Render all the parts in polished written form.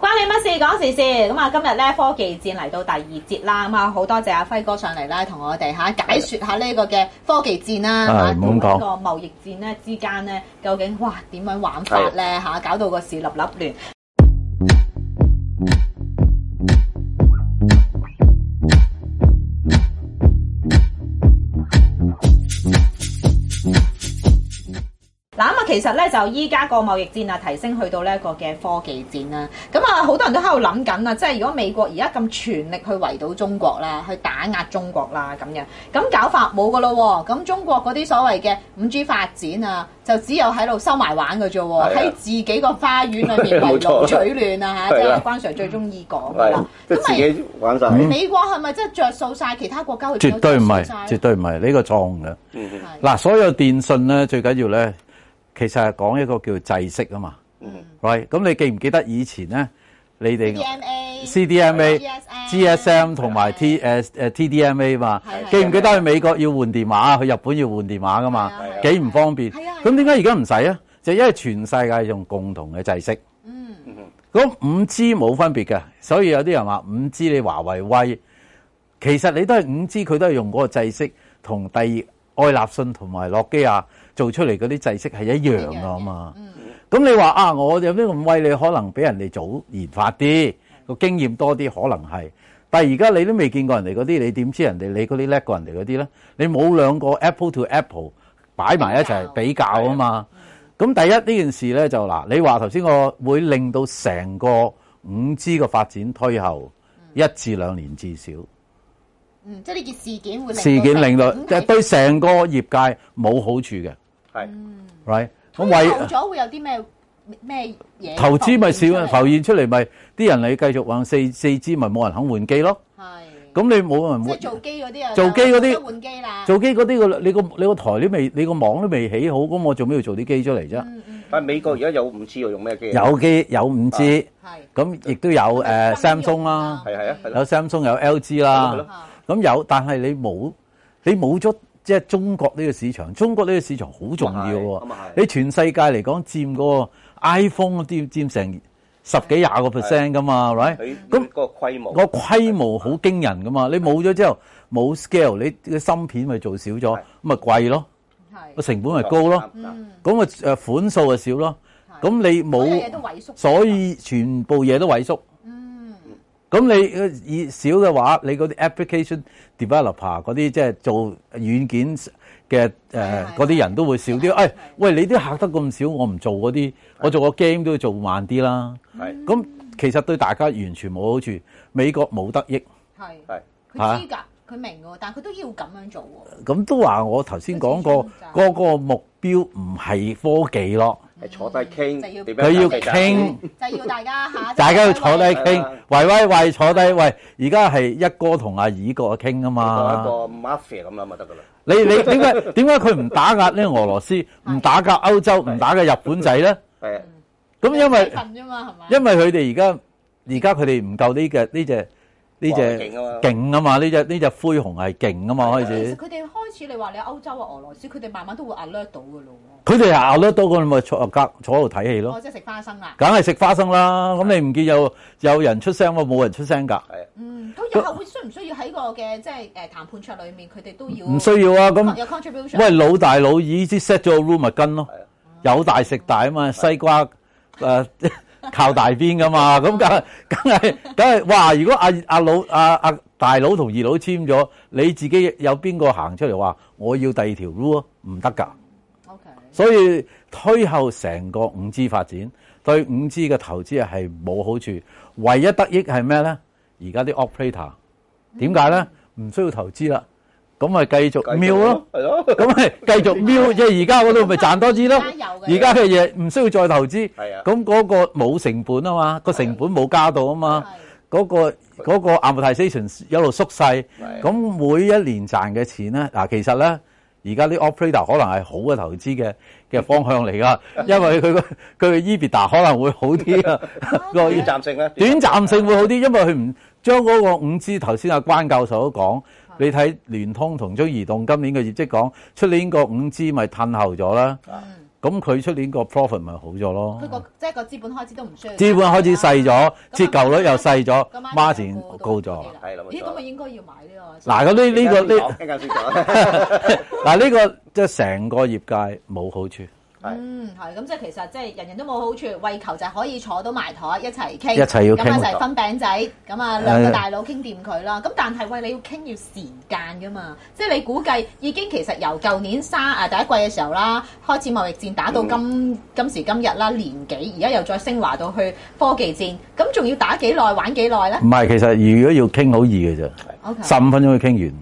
關你乜事講時事咁啊！今日咧科技戰嚟到第二節啦，咁啊好多謝阿輝哥上嚟啦，同我哋解説下呢個嘅科技戰啦，同呢個貿易戰咧之間咧究竟點樣玩法咧搞到個市立立亂。嗱咁啊，其實咧就依家個貿易戰啊提升去到呢一個嘅科技戰啦。咁啊，好多人都喺度諗緊啊，即係如果美國而家咁全力去圍堵中國啦，去打壓中國啦咁樣，咁搞法冇噶咯喎。咁中國嗰啲所謂嘅5G 發展啊，就只有喺度收埋玩嘅啫喎，喺自己個花園裏面圍爐取暖啊嚇，即係關 Sir 最中意講噶啦。 即係自己玩晒。 美國係咪真係着數晒其他國家去？ 絕對唔係，絕對唔係呢個錯誤嘅。嗱，所有電訊咧最緊要咧。其實係講一個叫制式啊嘛，right？咁你記唔記得以前咧，你哋 CDMA、GSM 同埋 TDMA 嘛？記唔記得去美國要換電話，去日本要換電話噶嘛？幾唔方便。咁點解而家唔使啊？就因為全世界用共同嘅制式。咁5G 冇分別嘅，所以有啲人話5G 你華為威，其實你都係5G，佢都係用嗰個制式，同愛立信同埋諾基亞做出嚟嗰啲制式係一樣噶嘛。咁你話我有啲咁威，你可能比人哋早研發啲，個經驗多啲，可能係。但係而家你都未見過人哋嗰啲，你點知人哋你嗰啲叻過人哋嗰啲咧？你冇兩個 Apple to Apple 擺埋一齊比較啊嘛。咁第一呢件事咧就你話頭先我會令到成個5G 嘅發展推後1至2年至少。 即係呢件事件令到對成個業界冇好處嘅， 係 ，right？ 咁為咗會有啲咩嘢投資咪少，浮現出嚟咪啲人你繼續玩4G咪冇人肯換機咯。係，咁你冇人換。 即係做機嗰啲啊， 做機嗰啲換機啦。 做機嗰啲你個台都未，你個網都未起好，咁我做咩要做啲機出嚟啫？ 但係美國而家有5G，用咩機？ 有機有5G，咁亦都有Samsung 啦，有 Samsung 有 LG 啦。咁有，但係你冇咗即係中國呢個市場，中國呢個市場好重要喎。你全世界嚟講佔嗰個 iPhone 啲佔成10幾20% 噶嘛，right？咁個規模好驚人噶嘛。你冇咗之後冇 scale，你嘅芯片咪做少咗，咁咪貴咯，個成本咪高咯，咁個款數就少咯。咁你冇，所以全部嘢都萎縮。咁你少嘅話，你嗰啲 application developer 嗰啲即係做軟件嘅嗰啲人都會少啲。喂，你啲客得咁少，我唔做嗰啲，我做個 game 都要做慢啲啦。咁其實對大家完全冇好處，美國冇得益。 係佢知㗎，佢明㗎，但係佢都要咁樣做喎。 咁都話我頭先講過，嗰個目標唔係科技咯。 係坐低傾， 佢要傾， 就要大家大家要坐低傾，喂坐低，喂，而家係一哥同阿二哥傾啊嘛， 一個 mafia 咁諗就得噶啦。 你點解佢唔打壓呢個俄羅斯，唔打壓歐洲，唔打壓日本仔咧？ 係啊， 咁因為佢哋而家佢哋唔夠呢隻勁啊嘛，呢隻灰熊係勁啊嘛，開始。 其實佢哋開始你話你歐洲啊、俄羅斯，佢哋慢慢都會 alert 到噶咯。 佢哋係 alert 到，咁咪坐喺度睇戲咯。 即係食花生啦。 梗係食花生啦，咁你唔見有人出聲喎，冇人出聲㗎。 係。 咁日後需唔需要喺個嘅即係談判桌裏面，佢哋都要？ 唔需要啊，咁。 有 contribution。 喂，老大佬已經 set 咗個 rule 咪跟咯，有大食大啊嘛，西瓜靠大邊㗎嘛，咁梗係，哇！如果阿大佬同二佬簽咗，你自己有邊個行出嚟話我要第二條 rule 唔得㗎。 OK。所以推後成個5G 發展，對5G 嘅投資係冇好處，唯一得益係咩咧？而家啲 operator 點解咧？唔需要投資啦，咁咪繼續瞄咯，係咯，咁咪繼續瞄，即係而家嗰度咪賺多啲咯。而家嘅嘢唔需要再投資，咁嗰個冇成本啊嘛，個成本冇加到啊嘛，嗰個 amortization 一路縮細，咁每一年賺嘅錢咧，其實咧而家啲 operator 可能係好嘅投資嘅方向嚟噶，因為佢嘅 EBITDA 可能會好啲啊， 短暫性咧， 短暫性會好啲，因為佢唔將嗰個5G，頭先阿關教授都講，你睇聯通同中移動今年嘅業績講，出年個5G咪褪後咗啦。 咁佢出年個 profit 咪好咗咯。 佢個即係個資本開支都唔需要。 資本開支細咗，折舊率又細咗咁 ，margin 高咗。 係啦，冇錯咦，咁咪應該要買呢個？ 嗱，咁呢個呢， 聽間先講。 嗱呢個即係成個業界冇好處。 係咁即係其實即係人人都冇好處，為求就係可以坐到埋台一齊傾， 一齊要傾咁一齊分餅仔，咁啊兩個大佬傾掂佢啦。咁但係喂，你要傾要時間噶嘛，即係你估計已經其實由舊年第一季嘅時候啦，開始貿易戰打到今時今日啦，年幾，而家又再升華到去科技戰，咁仲要打幾耐玩幾耐咧？ 唔係，其實如果要傾好易嘅啫，15分鐘就傾完。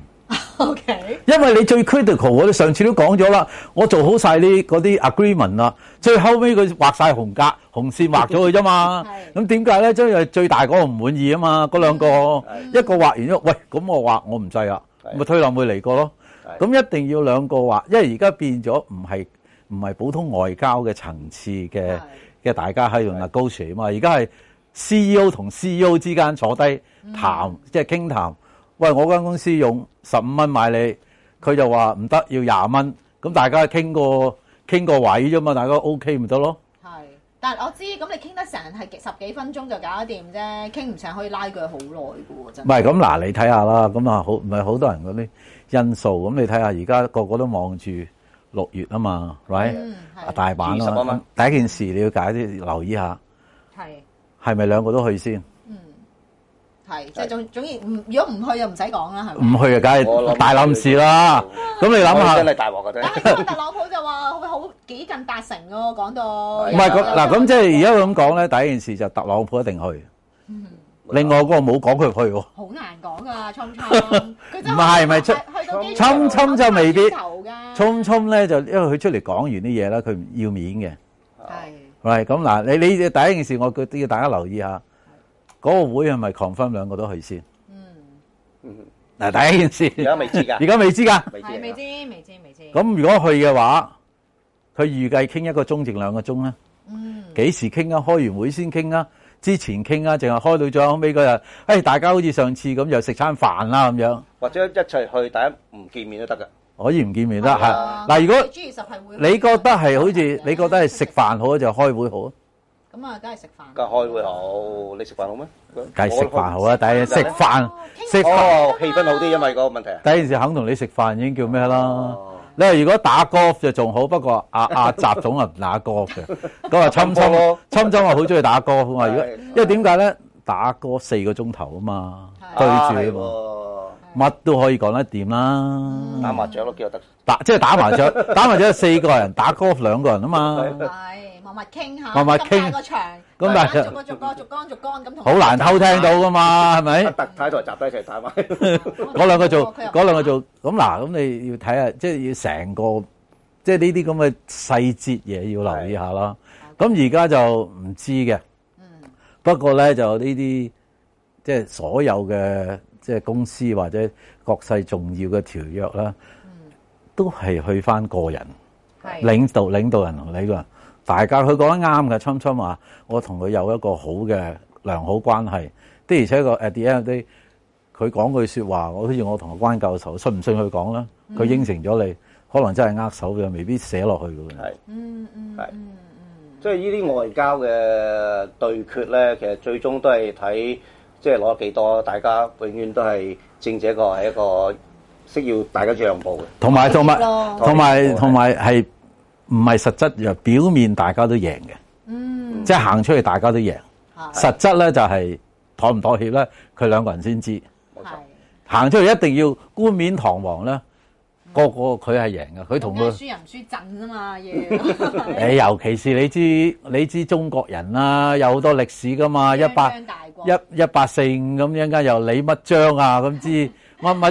OK， 因為你最 critical，我哋上次都講咗啦，我做好晒嗰啲 agreement 啦，最後尾佢畫晒紅格、紅線畫咗佢啫嘛。咁點解咧？因為最大嗰個唔滿意啊嘛，嗰兩個一個畫完咗，喂，咁我話我唔制啦，咪推冧佢嚟過咯。咁一定要兩個畫，因為而家變咗唔係普通外交嘅層次嘅大家喺度 negotiate 啊嘛，而家係 CEO 同 CEO 之間坐低談，即係傾談。喂，我間公司用15蚊買你，佢就話唔得，要20蚊。咁大家傾個位啫嘛，大家 OK 咪得咯。 係，但係我知，咁你傾得成係10幾分鐘就搞得掂啫，傾唔成可以拉佢好耐嘅喎，真係。唔係咁嗱， 你睇下啦，咁啊唔係好多人嗰啲因素，咁你睇下而家個個都望住6月啊嘛 ，right？大阪啊嘛，第一件事你要留意下，係咪兩個都去先？ 係，即係總之如果唔去就唔使講啦，係咪？ 唔去啊，梗係大冧事啦。咁你諗下， 真係大鑊嘅啫。 但係特朗普就話會好幾近達成喎，講到。 唔係嗱，咁即係而家咁講咧，第一件事就特朗普一定去。另外嗰個冇講佢去喎。好難講啊，侵侵。 唔係侵就未必。侵咧就因為佢出嚟講完啲嘢啦，佢唔要面嘅。係。咁嗱，你第一件事，我要大家留意下。嗰個會係咪 confirm 兩個都去先？嗱，第一件事， 而家未知㗎。 而家未知㗎。 未知。 咁如果去嘅話，佢預計傾1個鐘定2個鐘咧？幾時傾啊？開完會先傾啊？之前傾啊？淨係開到最後尾嗰日，大家好似上次咁又食餐飯啦咁樣。 或者一齊去，大家唔見面都得㗎。 可以唔見面得係。嗱，如果你覺得係好似你覺得係食飯好，就開會好。 咁啊，梗係食飯。 梗係開會好，你食飯好咩？ 梗係食飯好啦，第一食飯氣氛好啲，因為個問題。 第一件事肯同你食飯已經叫咩啦？你話如果打 golf 就仲好，不過阿習總啊唔打 golf 嘅，咁啊侵侵話好中意打 golf 啊嘛。如果因為點解咧？打 golf 4個鐘頭啊嘛，對住啊嘛，乜都可以講得掂啦。 打麻雀都幾有得。 即係打麻雀，打麻雀4個人，打 golf 2個人啊嘛。 默默傾下， 默默傾個場， 咁但係逐個咁同。 好難偷聽到噶嘛，係咪？ 特太台集低一齊打埋。 嗰兩個做，咁嗱，咁你要睇下，即係要成個，即係呢啲咁嘅細節嘢要留意下啦。咁而家就唔知嘅。不過咧就呢啲，即係所有嘅即係公司或者國際重要嘅條約啦，都係去翻個人，領導人同你個人。大家佢講得啱嘅，侵侵話我同佢有一個好嘅良好關係，的而且確 at the end of the day，佢講句説話，好似我同阿關教授信唔信佢講啦？佢應承咗你，可能真係握手嘅，未必寫落去嘅。 係，即係呢啲外交嘅對決咧，其實最終都係睇即係攞得幾多，大家永遠都係政治係一個識要大家讓步嘅，同埋係。唔係實質，就表面大家都贏嘅，即係行出去大家都贏。實質咧就係妥唔妥協咧，佢兩個人先知。行出去一定要冠冕堂皇咧，個佢係贏嘅，佢同佢。 輸人唔輸陣啊嘛，要。 尤其是你知中國人啦，有好多歷史噶嘛，1845咁一間又李乜章啊，咁知乜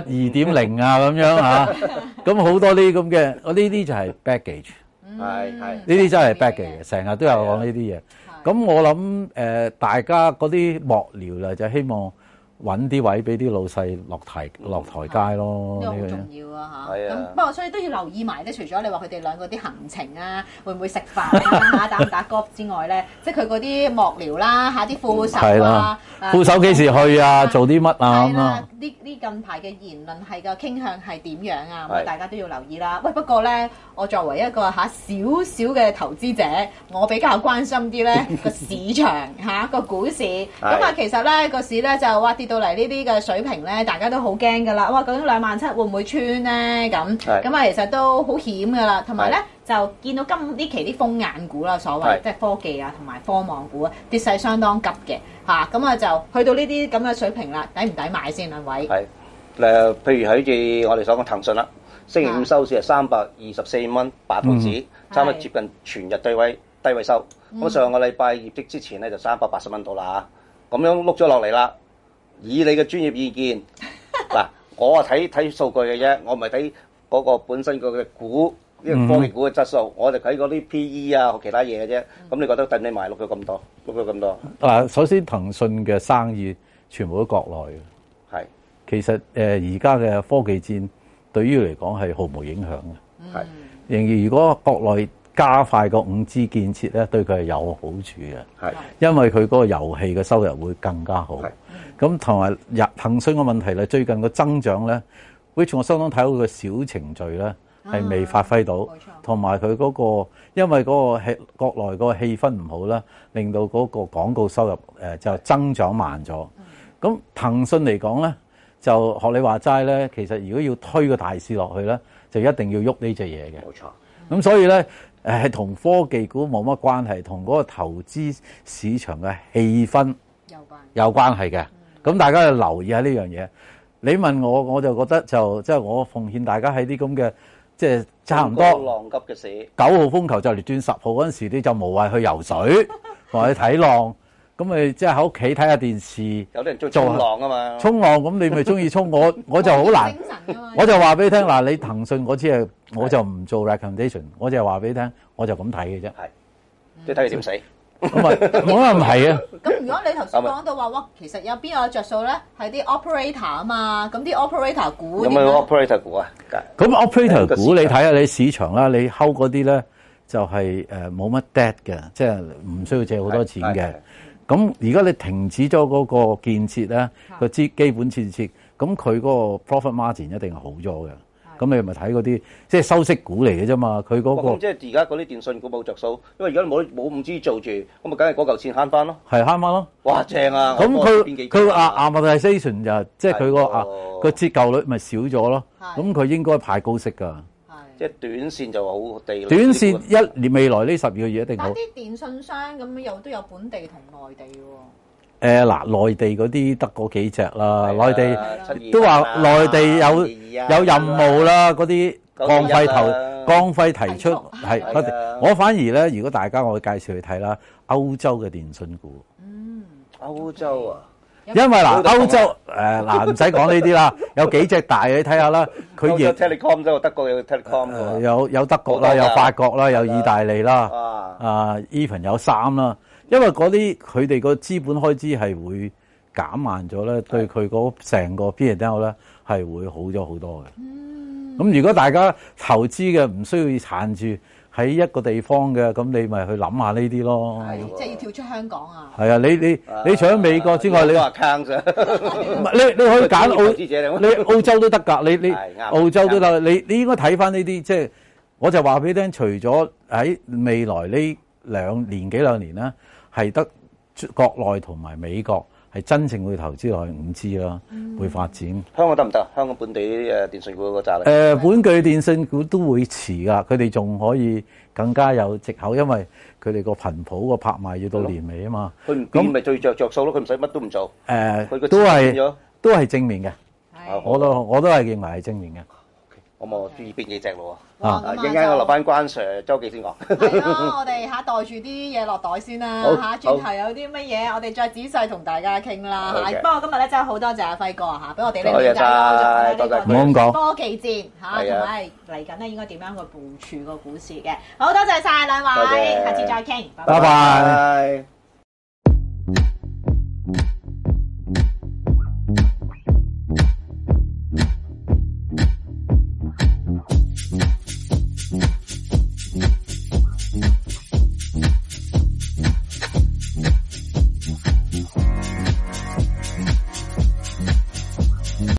2.0啊咁樣啊，咁好多呢啲咁嘅，呢啲就係 baggage。呢啲真係 back 嘅，成日都有講呢啲嘢。咁我諗大家嗰啲幕僚啦，就希望揾啲位俾啲老細落台階咯。 呢個好重要啊嚇。 係啊咁不過所以都要留意埋咧，除咗你話佢哋兩個啲行程啊，會唔會食飯啊、打唔打 golf 之外咧，即係佢嗰啲幕僚啦、啲副手啊， 副手幾時去啊？做啲乜啊？咁啊？ 呢近排嘅言論係個傾向係點樣啊？ 係咁大家都要留意啦。喂，不過咧，我作為一個少少嘅投資者，我比較關心啲咧個市場個股市。咁啊，其實咧個市咧就跌到嚟呢啲嘅水平咧，大家都好驚㗎啦。哇，究竟27,000會唔會穿咧？咁啊，其實都好險㗎啦。同埋咧就見到呢期啲風眼股啦，所謂即係科技啊同埋科網股啊，跌勢相當急嘅嚇。咁啊就去到呢啲咁嘅水平啦，抵唔抵買先兩位？ 係譬如好似我哋所講騰訊啦，星期五收市係324蚊8毫子，差唔多接近全日低位收。咁上個禮拜業績之前咧就380蚊到啦嚇，咁樣碌咗落嚟啦。以你嘅專業意見，嗱，我睇數據嘅啫，我唔係睇嗰個本身個嘅股，呢個科技股嘅質素，我就睇嗰啲 PE 啊，其他嘢嘅啫。咁你覺得等你買碌咗咁多，碌咗咁多？ 嗱，首先騰訊嘅生意全部都國內嘅， 係其實而家嘅科技戰對於嚟講係毫無影響嘅， 係。 仍然如果國內加快個5G 建設咧，對佢係有好處嘅， 係因為佢嗰個遊戲嘅收入會更加好。咁同埋騰訊嘅問題咧，最近個增長咧，which 我相當睇到個小程序咧係未發揮到，同埋佢嗰個因為嗰個國內個氣氛唔好啦，令到嗰個廣告收入就增長慢咗。咁騰訊嚟講咧，就學你話齋咧，其實如果要推個大市落去咧，就一定要喐呢隻嘢嘅。 冇錯。 咁所以咧，係同科技股冇乜關係，同嗰個投資市場嘅氣氛有關係嘅。咁大家要留意下呢樣嘢。你問我，我就覺得就即係我奉獻大家喺啲咁嘅，即係差唔多浪急嘅市 9號風球就嚟轉10號嗰陣時，你就無謂去游水或者睇浪。咁咪即係喺屋企睇下電視， 有啲人中意衝浪啊嘛。 衝浪咁你咪中意衝，我就好難。我就話俾你聽嗱，你騰訊嗰次係我就唔做 recommendation， 我就係話俾你聽，我就咁睇嘅啫。 係，即係睇你點死。 咁咪冇乜唔係啊。 咁如果你頭先講到話，哇，其實有邊個着數咧？係啲 operator 啊嘛，咁啲 operator 股有冇 operator 股啊？ 咁 operator 股你睇下你市場啦，你 hold 嗰啲咧就係冇乜 debt 嘅，即係唔需要借好多錢嘅。咁而家你停止咗嗰個建設咧，個基本建設，咁佢嗰個 profit margin 一定係好咗嘅。咁你咪睇嗰啲即係收息股嚟嘅啫嘛，佢嗰個。 咁即係而家嗰啲電信股冇着數，因為而家冇 5G 做住，咁咪梗係嗰嚿錢慳翻咯。 係慳翻咯。 哇，正啊！ 咁佢amortization 就即係佢個折舊率咪少咗咯。咁佢應該派高息㗎。 即係短線就好地。 短線一年未來呢12個月一定好。 但啲電信商咁又都有本地同內地喎。 內地嗰啲得嗰幾隻啦，內地都話內地有任務啦，嗰啲降費提出係，我反而咧，如果大家我會介紹去睇啦，歐洲嘅電信股。 歐洲啊， 因為歐洲唔使講呢啲啦，有幾隻大你睇下啦，佢有 Telecom 啫，德國有 Telecom 有德國啦，有法國啦，有意大利啦，even 有3啦。因為嗰啲佢哋個資本開支係會減慢咗咧，對佢嗰成個 P&L 咧係會好咗好多嘅。咁如果大家投資嘅唔需要撐住喺一個地方嘅，咁你咪去諗下呢啲咯。 即係要跳出香港啊！ 係啊，你除咗美國之外，你可以揀你澳洲都得㗎，你澳洲都得。你應該睇翻呢啲，即係我就話俾你聽，除咗喺未來呢年幾兩年啦。係得國內同埋美國係真正會投資落去5G 啦，會發展。 香港得唔得？香港本地啲電信股嗰扎本地電信股都會遲㗎，佢哋仲可以更加有藉口，因為佢哋個頻譜個拍賣要到年尾啊嘛。 佢唔變咪最着數咯，佢唔使乜都唔做。 都係正面嘅，我都係認為係正面嘅。 咁我中意邊幾隻咯喎？ 陣間我留翻關 Sir 周記先講。 係咯，我哋袋住啲嘢落袋先啦。轉頭有啲乜嘢，我哋再仔細同大家傾啦。不過今日咧真係好多謝阿輝哥俾我哋咧了解多咗呢個科技戰同埋嚟緊咧應該點樣去部署個股市嘅。好多謝晒兩位，下次再傾，拜拜。